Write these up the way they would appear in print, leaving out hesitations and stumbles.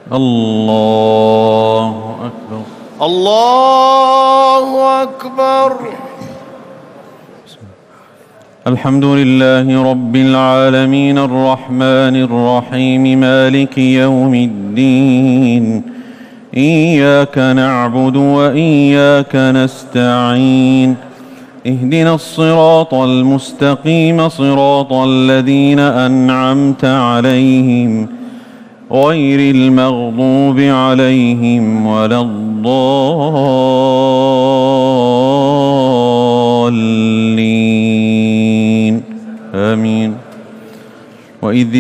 الله أكبر. الله أكبر. الحمد لله رب العالمين الرحمن الرحيم مالك يوم الدين، إياك نعبد وإياك نستعين، اهدنا الصراط المستقيم صراط الذين أنعمت عليهم غير المغضوب عليهم ولا الضالين آمين. وإذ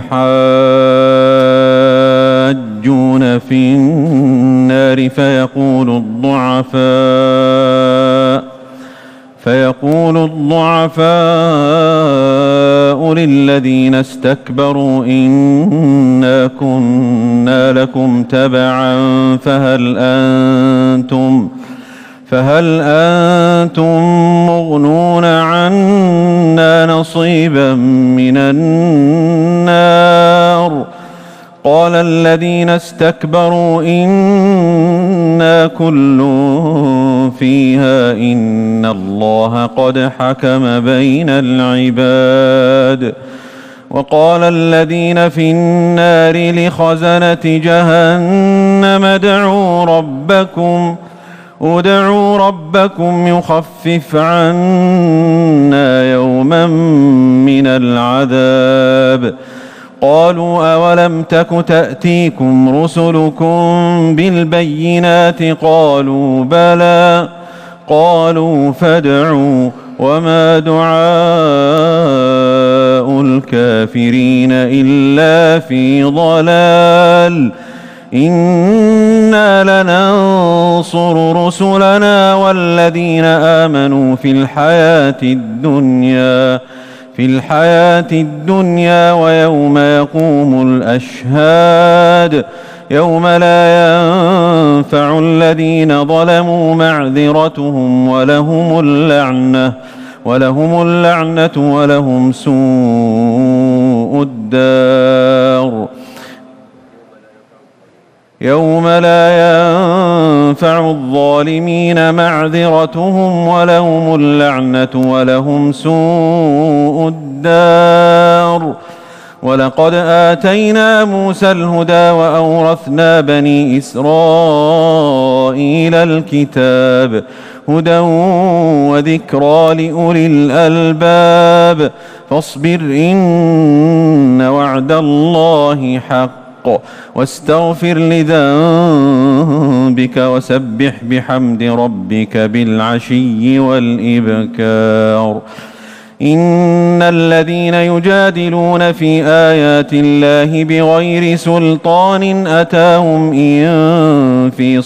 يتحاجون في النار فيقول الضعفاء للذين استكبروا إنا كنا لكم تبعا فهل أنتم مغنون عنا نصيبا من النار؟ قال الذين استكبروا إنا كل فيها إن الله قد حكم بين العباد. وقال الذين في النار لخزنة جهنم ادعوا ربكم يخفف عنا يوما من العذاب. قالوا أولم تك تأتيكم رسلكم بالبينات؟ قالوا بلى. قالوا فادعوا وما دعاء الكافرين إلا في ضلال. إنا لننصر رسلنا والذين آمنوا في الحياة الدنيا ويوم يقوم الأشهاد، يوم لا ينفع الذين ظلموا معذرتهم ولهم اللعنة ولهم سوء الدار. يوم لا ينفع الظالمين معذرتهم ولهم اللعنة ولهم سوء الدار. ولقد آتينا موسى الهدى وأورثنا بني إسرائيل الكتاب هدى وذكرى لأولي الألباب. فاصبر إن وعد الله حق واستغفر لذنبك وسبح بحمد ربك بالعشي والإبكار. إن الذين يجادلون في آيات الله بغير سلطان أتاهم إن في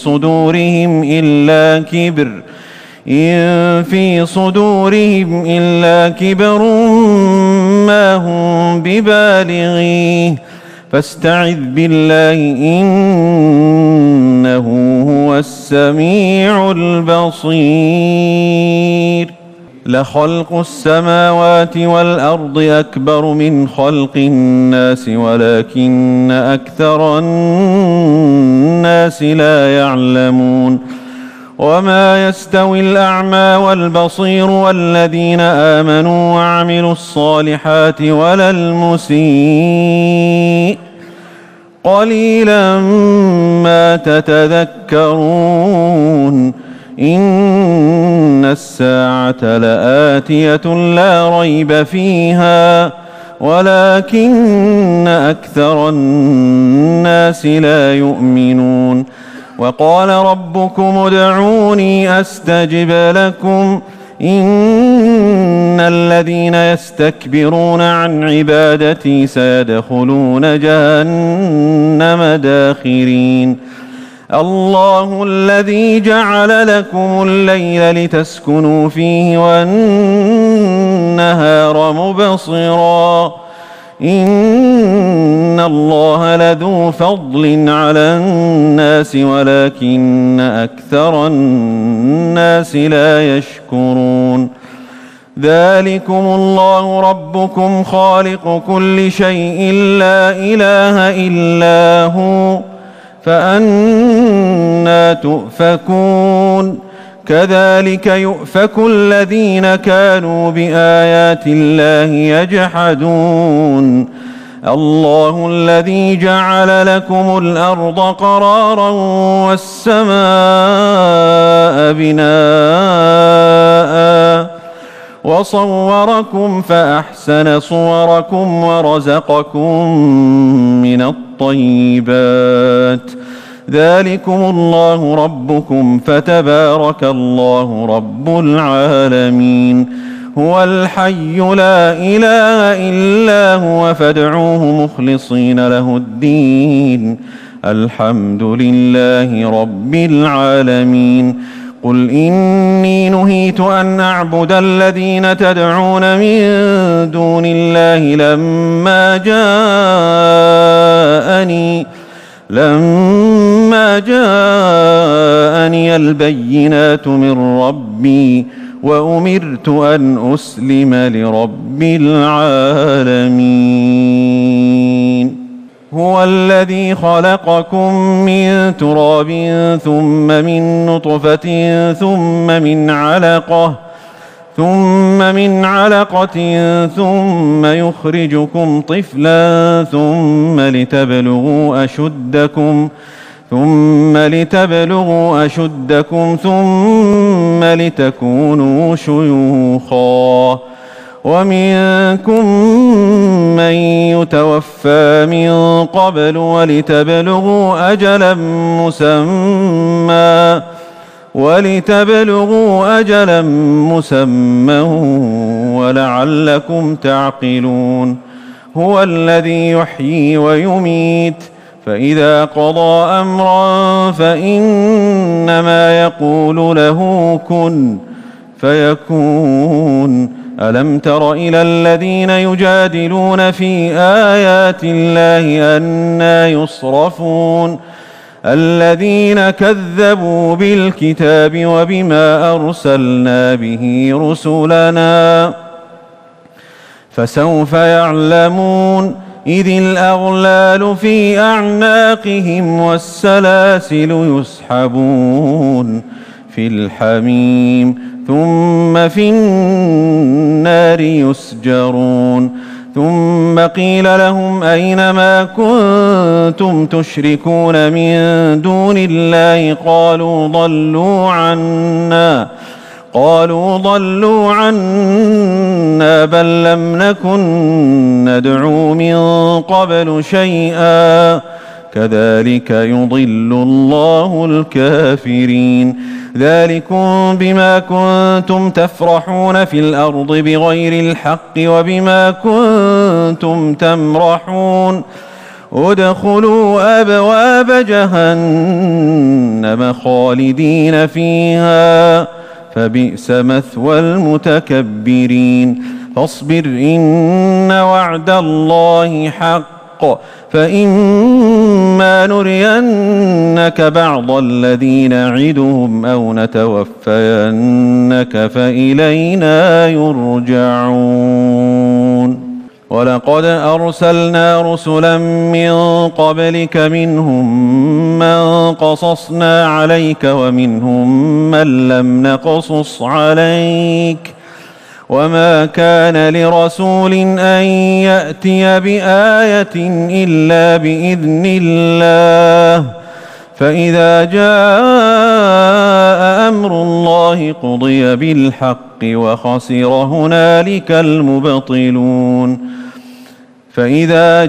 صدورهم إلا كبر ما هم ببالغيه فاستعذ بالله إنه هو السميع البصير. لخلق السماوات والأرض أكبر من خلق الناس ولكن أكثر الناس لا يعلمون. وما يستوي الأعمى والبصير والذين آمنوا وعملوا الصالحات ولا المسيء قليلا ما تتذكرون. إن الساعة لآتية لا ريب فيها ولكن أكثر الناس لا يؤمنون. وقال ربكم ادعوني أستجب لكم إن الذين يستكبرون عن عبادتي سيدخلون جهنم داخرين. الله الذي جعل لكم الليل لتسكنوا فيه والنهار مبصرا إن الله لذو فضل على الناس ولكن أكثر الناس لا يشكرون. ذلكم الله ربكم خالق كل شيء لا إله إلا هو فأنى تؤفكون كذلك يؤفك الذين كانوا بآيات الله يجحدون الله الذي جعل لكم الأرض قرارا والسماء بناء وصوركم فأحسن صوركم ورزقكم من الطيبات ذلكم الله ربكم فتبارك الله رب العالمين هو الحي لا إله إلا هو فادعوه مخلصين له الدين الحمد لله رب العالمين قل إني نهيت أن أعبد الذين تدعون من دون الله لما جاءني البينات من ربي وأمرت أن أسلم لرب العالمين هو الذي خلقكم من تراب ثم من نطفة ثم من علقة ثم يخرجكم طفلا ثم لتبلغوا أشدكم ثم لتكونوا شيوخا ومنكم من يتوفى من قبل ولتبلغوا أجلا مسمى ولعلكم تعقلون هو الذي يحيي ويميت فإذا قضى أمرا فإنما يقول له كن فيكون ألم تر إلى الذين يجادلون في آيات الله أنى يصرفون الذين كذبوا بالكتاب وبما أرسلنا به رسلنا فسوف يعلمون إذ الأغلال في أعناقهم والسلاسل يسحبون في الحميم ثم في النار يسجرون ثم قيل لهم أين ما كنتم تشركون من دون الله قالوا ضلوا عنا بل لم نكن ندعو من قبل شيئا كذلك يضل الله الكافرين ذلكم بما كنتم تفرحون في الأرض بغير الحق وبما كنتم تمرحون ادخلوا أبواب جهنم خالدين فيها فبئس مثوى المتكبرين فاصبر إن وعد الله حق فإما نرينك بعض الذي نعدهم أو نتوفينك فإلينا يرجعون ولقد أرسلنا رسلا من قبلك منهم من قصصنا عليك ومنهم من لم نقصص عليك وما كان لرسول أن يأتي بآية إلا بإذن الله فإذا جاء أمر الله قضي بالحق وخسر هنالك المبطلون فإذا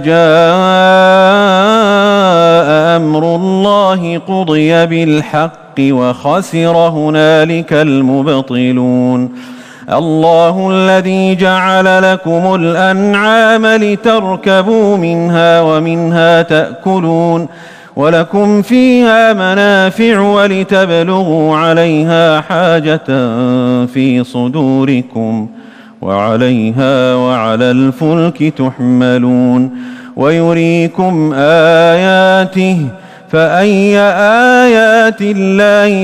جاء أمر الله قضي بالحق وخسر هنالك المبطلون الله الذي جعل لكم الأنعام لتركبوا منها ومنها تأكلون ولكم فيها منافع ولتبلغوا عليها حاجة في صدوركم وعليها وعلى الفلك تحملون ويريكم آياته فأي آيات الله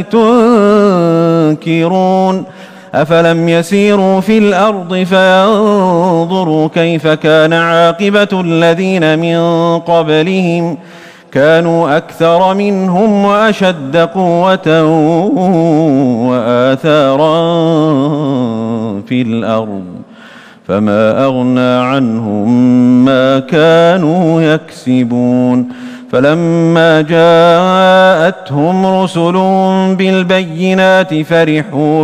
تنكرون أفلم يسيروا في الأرض فينظروا كيف كان عاقبة الذين من قبلهم كانوا أكثر منهم وأشد قوة وآثارا في الأرض فما أغنى عنهم ما كانوا يكسبون فلما جاءتهم رسل بالبينات فرحوا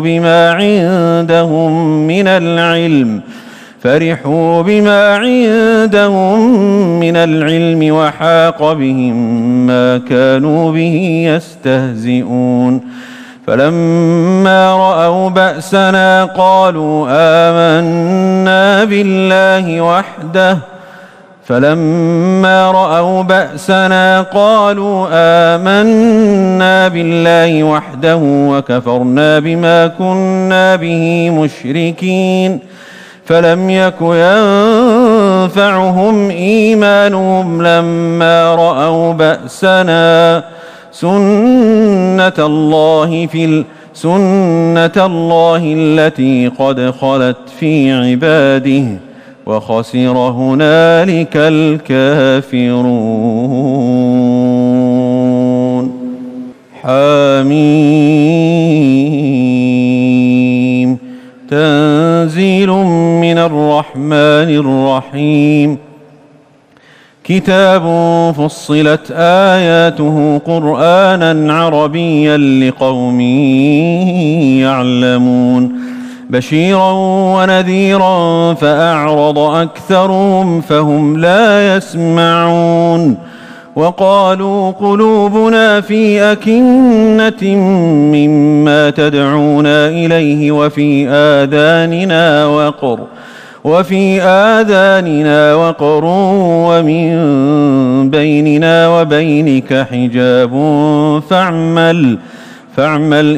بما عندهم من العلم وحاق بهم ما كانوا به يستهزئون فلما رأوا بأسنا قالوا آمنا بالله وحده وكفرنا بما كنا به مشركين فلم يك ينفعهم إيمانهم لما رأوا بأسنا سنة الله التي قد خلت في عباده وخسر هنالك الكافرون حميم تنزيل من الرحمن الرحيم كتاب فصلت آياته قرآنا عربيا لقوم يعلمون بشيرا ونذيرا فأعرض أكثرهم فهم لا يسمعون وقالوا قلوبنا في أكنة مما تدعونا إليه وفي آذاننا وقر ومن بيننا وبينك حجاب فاعمل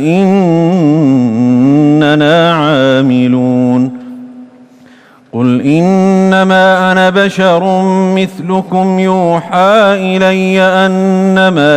إننا عاملون قل إنما أنا بشر مثلكم يوحى إلي أنما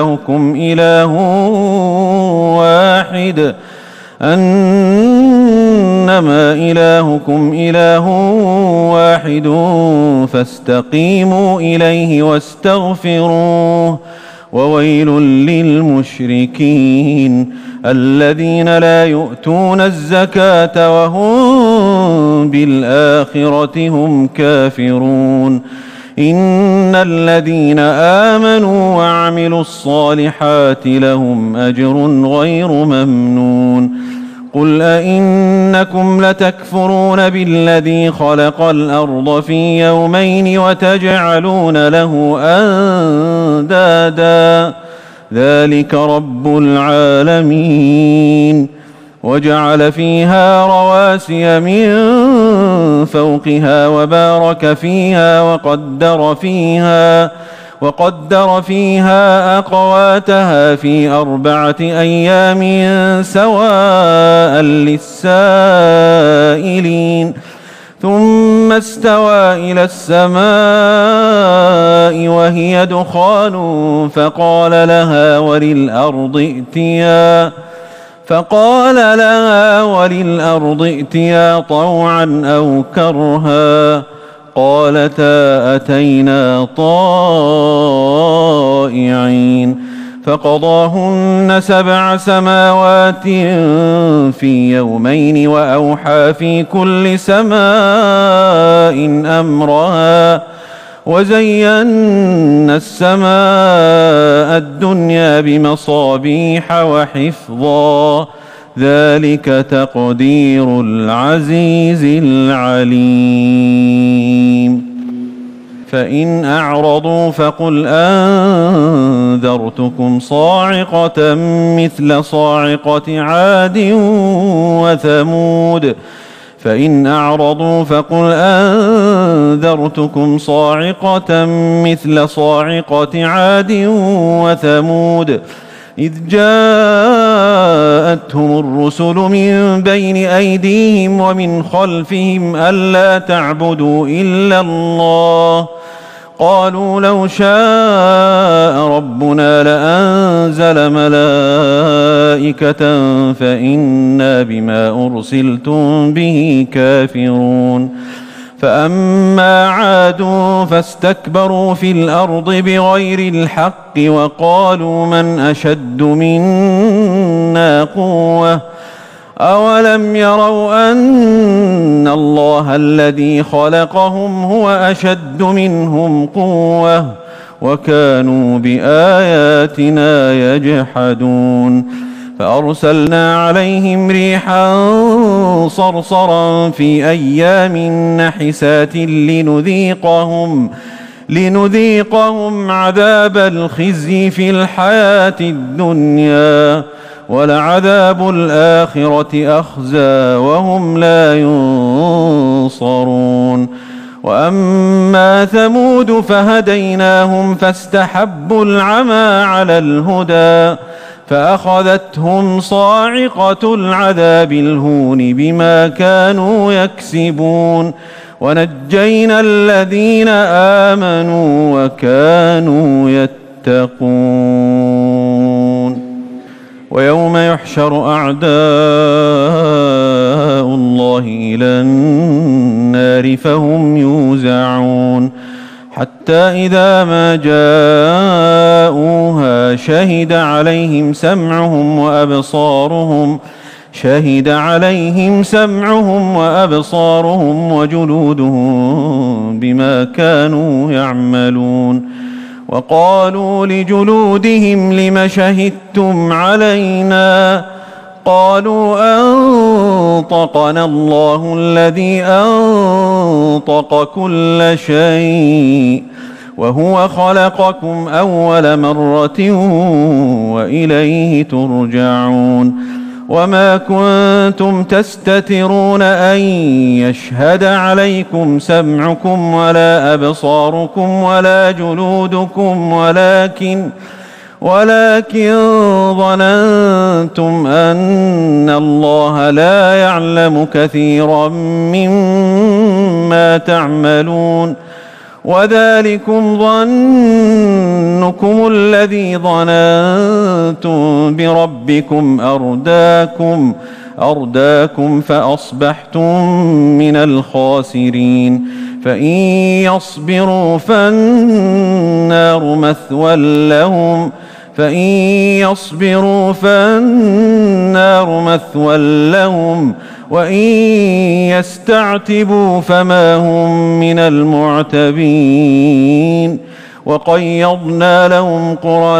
إلهكم إله واحد فاستقيموا إليه واستغفروه وويل للمشركين الذين لا يؤتون الزكاة وهم بالآخرة هم كافرون إن الذين آمنوا وعملوا الصالحات لهم أجر غير ممنون قل أئنكم لتكفرون بالذي خلق الأرض في يومين وتجعلون له أندادا ذلك رب العالمين وجعل فيها رواسي من فوقها وبارك فيها وقدر فيها أقواتها في 4 أيام سواء للسائلين ثم استوى إلى السماء وهي دخان فقال لها وللأرض ائتيا طوعا أو كرها قالتا أتينا طائعين فقضاهن 7 سماوات في يومين وأوحى في كل سماء أمرها وزينا السماء الدنيا بمصابيح وحفظا ذلك تقدير العزيز العليم فإن أعرضوا فقل أنذرتكم صاعقة مثل صاعقة عاد وثمود إذ جاءتهم الرسل من بين أيديهم ومن خلفهم ألا تعبدوا إلا الله قالوا لو شاء ربنا لأنزل ملائكة فإنا بما أرسلتم به كافرون فأما عاد فاستكبروا في الأرض بغير الحق وقالوا من أشد منا قوة أولم يروا أن الله الذي خلقهم هو أشد منهم قوة وكانوا بآياتنا يجحدون فأرسلنا عليهم ريحا صرصرا في أيام نحسات لنذيقهم عذاب الخزي في الحياة الدنيا ولعذاب الآخرة أخزى وهم لا ينصرون وأما ثمود فهديناهم فاستحبوا العمى على الهدى فأخذتهم صاعقة العذاب الهون بما كانوا يكسبون ونجينا الذين آمنوا وكانوا يتقون ويوم يحشر أعداء الله إلى النار فهم يوزعون حتى إذا ما جاءوها شهد عليهم سمعهم وأبصارهم وجلودهم بما كانوا يعملون وقالوا لجلودهم لم شهدتم علينا قالوا أنطقنا الله الذي أنطق كل شيء وهو خلقكم أول مرة وإليه ترجعون وما كنتم تستترون أن يشهد عليكم سمعكم ولا أبصاركم ولا جلودكم ولكن ظننتم أن الله لا يعلم كثيرا مما تعملون وذلكم ظنكم الذي ظننتم بربكم أرداكم فأصبحتم من الخاسرين فإن يصبروا فالنار مثوى لهم وإن يستعتبوا فما هم من المعتبين وقيضنا لهم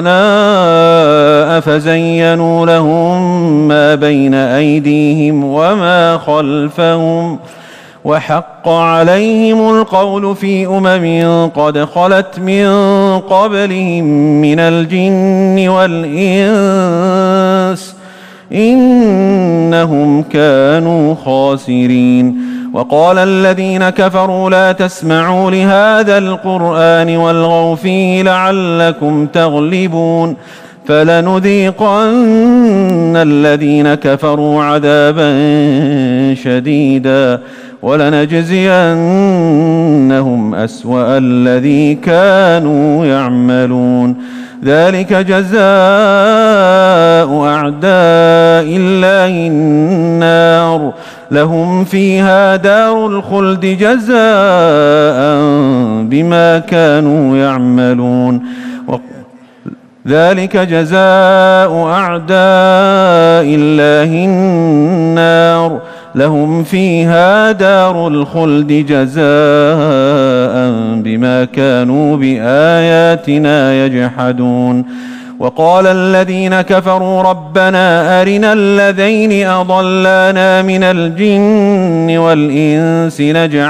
قرناء فزينوا لهم ما بين أيديهم وما خلفهم وحق عليهم القول في قد خلت من قبلهم من الجن والإنس إنهم كانوا خاسرين وقال الذين كفروا لا تسمعوا لهذا القرآن والغوا فيه لعلكم تغلبون فلنذيقن الذين كفروا عذابا شديدا ولنجزينهم أسوأ الذي كانوا يعملون ذلك جزاء أعداء الله النار لهم فيها دار الخلد جزاء بما كانوا يعملون ذلك جزاء أعداء الله النار لهم فيها دار الخلد جزاء بما كانوا بآياتنا يجحدون وقال الذين كفروا ربنا أرنا الذين أضلانا من الجن والإنس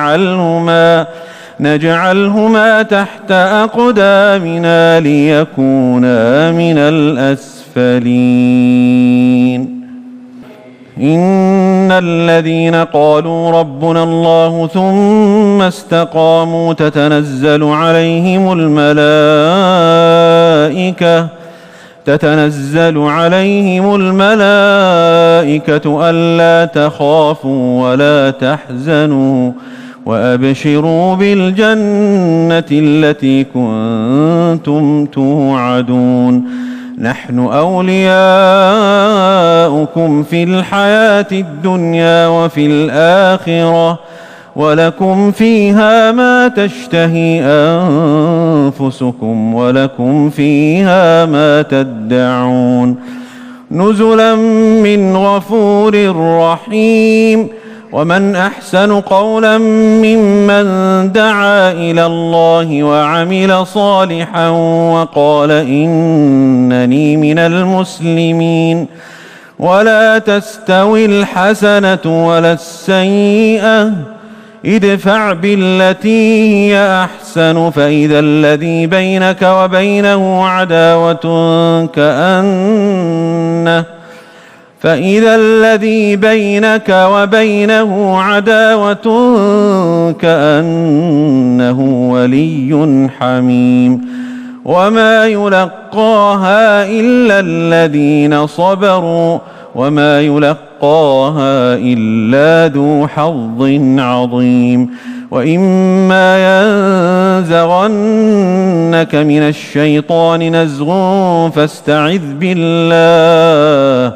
نجعلهما تحت أقدامنا ليكونا من الأسفلين إن الذين قالوا ربنا الله ثم استقاموا تتنزل عليهم الملائكة ألا تخافوا ولا تحزنوا وأبشروا بالجنة التي كنتم توعدون نحن أولياؤكم في الحياة الدنيا وفي الآخرة ولكم فيها ما تشتهي أنفسكم ولكم فيها ما تدعون نزلا من غفور رحيم. ومن أحسن قولا ممن دعا إلى الله وعمل صالحا وقال إنني من المسلمين. ولا تستوي الحسنة ولا السيئة ادفع بالتي هي أحسن فإذا الذي بينك وبينه عداوة كأنه ولي حميم. وما يلقاها إلا الذين صبروا وما يلقاها إلا ذو حظ عظيم. وإما ينزغنك من الشيطان نزغ فاستعذ بالله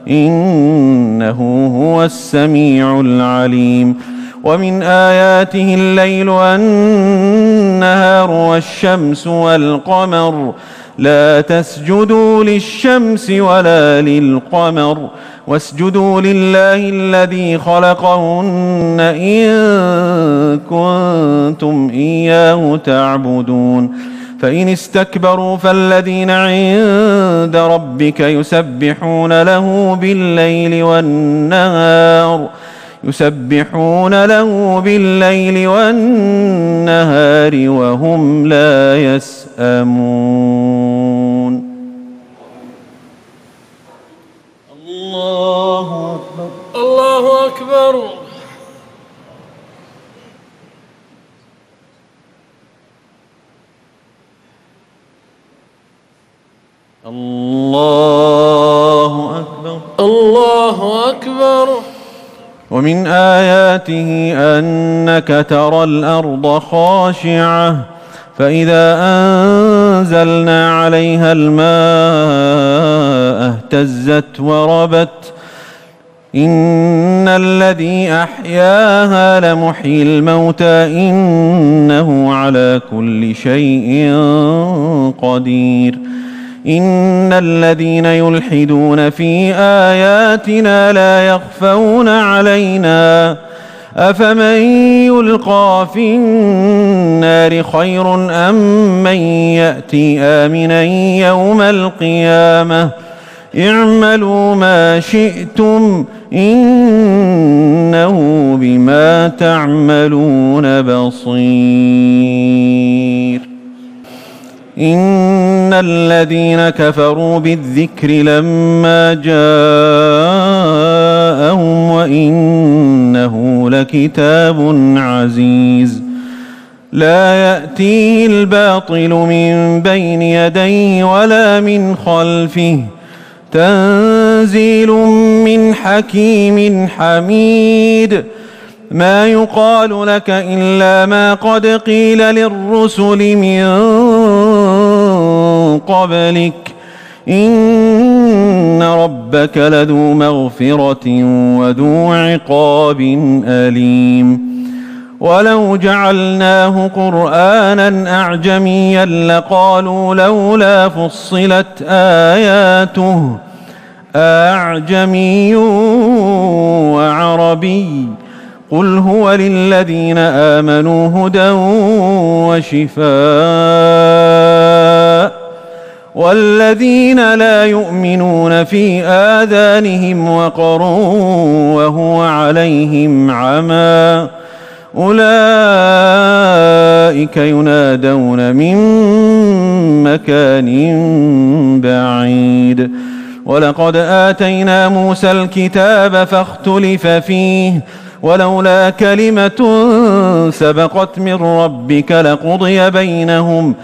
إنه هو السميع العليم. ومن آياته الليل والنهار والشمس والقمر لا تسجدوا للشمس ولا للقمر واسجدوا لله الذي خلقهن إن كنتم إياه تعبدون. فإن استكبروا فالذين عند ربك يسبحون له بالليل والنهار وهم لا يسأمون. الله أكبر الله أكبر. الله أكبر الله أكبر. ومن آياته أنك ترى الأرض خاشعة فإذا أنزلنا عليها الماء اهتزت وربت إن الذي أحياها لمحيي الموتى إنه على كل شيء قدير. إن الذين يلحدون في آياتنا لا يخفون علينا أفمن يلقى في النار خير أم من يأتي آمنا يوم القيامة اعملوا ما شئتم إنه بما تعملون بصير. إن الذين كفروا بالذكر لما جاءهم وإنه لكتاب عزيز لا يأتيه الباطل من بين يديه ولا من خلفه تنزيل من حكيم حميد. ما يقال لك إلا ما قد قيل للرسل من قبلك إن ربك لذو مغفرة وذو عقاب أليم. ولو جعلناه قرآنا أعجميا لقالوا لولا فصلت آياته أعجمي وعربي قل هو للذين آمنوا هدى وشفاء والذين لا يؤمنون في آذانهم وقر وهو عليهم عمى أولئك ينادون من مكان بعيد. ولقد آتينا موسى الكتاب فاختلف فيه ولولا كلمة سبقت من ربك لقضي بينهم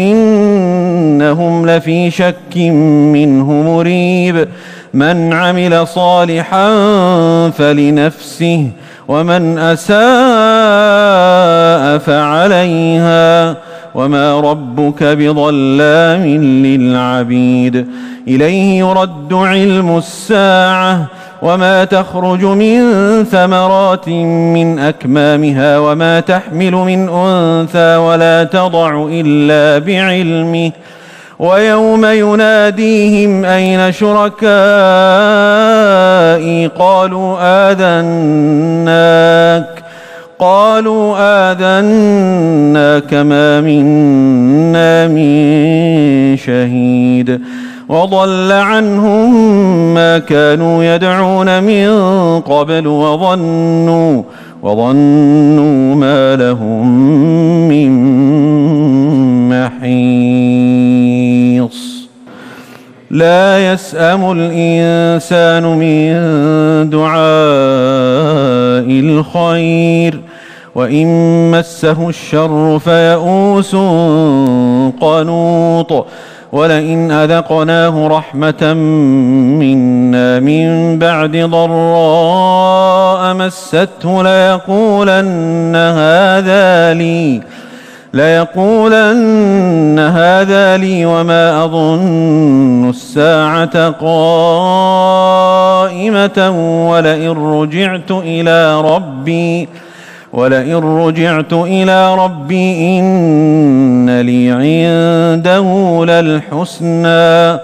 وإنهم لفي شك منه مريب. من عمل صالحا فلنفسه ومن أساء فعليها وما ربك بظلام للعبيد. إليه يرد علم الساعة وما تخرج من ثمرات من أكمامها وما تحمل من أنثى ولا تضع إلا بعلمه ويوم يناديهم أين شركائي قالوا آذناك ما منا من شهيد وضل عنهم ما كانوا يدعون من قبل وظنوا ما لهم من محيص لا يسأم الإنسان من دعاء الخير وإن مسه الشر فيئوس قنوط ولئن أذقناه رحمة منا من بعد ضراء مسته ليقولن هذا لي وما أظن الساعة قائمة ولئن رجعت إلى ربي إن لي عنده للحسنى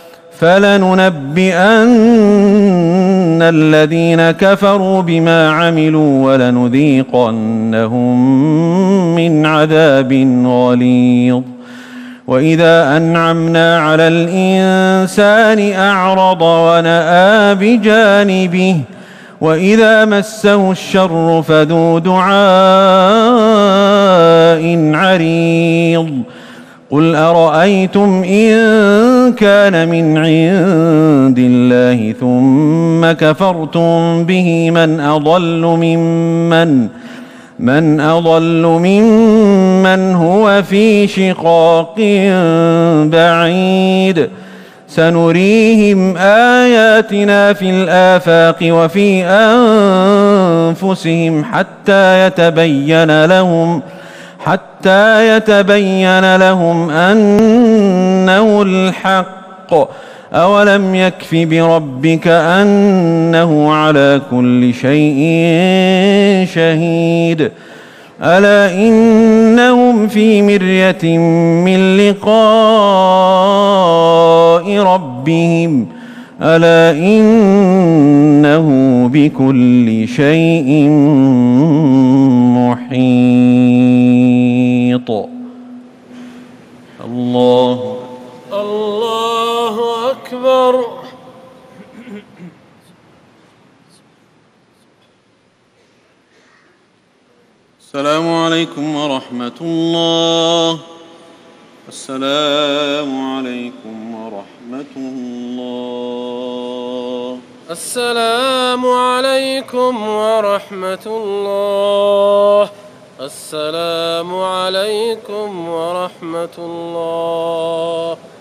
فلننبئن الذين كفروا بما عملوا ولنذيقنهم من عذاب غليظ وإذا أنعمنا على الإنسان أعرض ونأى بجانبه وإذا مسه الشر فذو دعاء عريض قل أرأيتم إن كان من عند الله ثم كفرتم به من أضل ممن هو في شقاق بعيد سنريهم آياتنا في الآفاق وفي أنفسهم حتى يتبين لهم أنه الحق أولم يكف بربك أنه على كل شيء شهيد ألا إنهم في مرية من لقاء ربهم ألا إنه بكل شيء محيط الله أكبر. السلام عليكم ورحمة الله. السلام عليكم ورحمة الله. السلام عليكم ورحمة الله. السلام عليكم ورحمة الله.